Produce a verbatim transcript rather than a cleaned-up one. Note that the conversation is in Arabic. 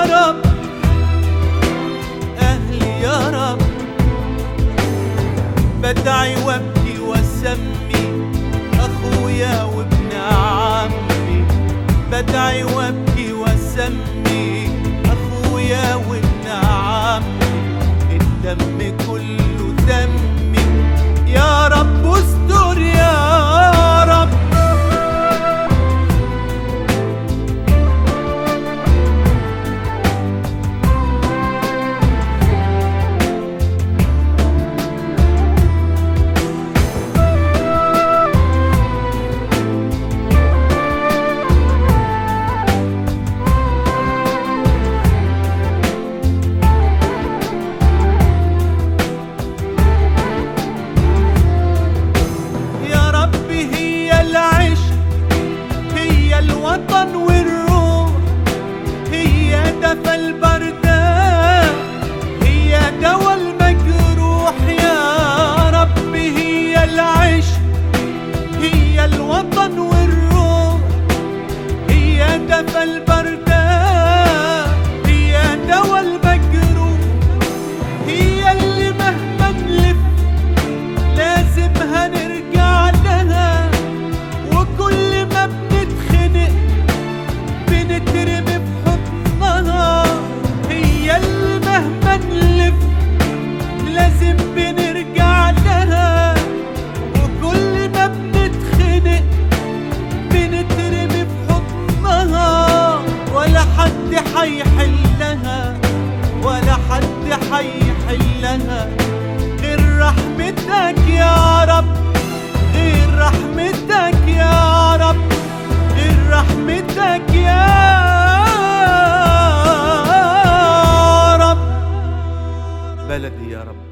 رب، أهلي يا رب. بدعي وابكي واسمي أخويا وابن عمي، بدعي وابكي واسمي أخويا وابن عمي. الدم كله دمي يا رب، استر يا رب. الوطن والروح هي دفى البردان، هي دوا المجروح. يا رب هي العيش، هي الوطن والروح، هي دفى البردان، هي دوا المجروح. هي اللي مهما نلف لازم هنرجع لها، وكل ما بنترمي في حضنها. هي اللي مهما نلف لازم بنرجع لها، وكل ما بنتخنق بنترمي في حضنها. ولا حد حيحلها، ولا حد حيحلها غير رحمتك يا رب، غير رحمتك يا رب، غير رحمتك يا رب. بلدي يا رب.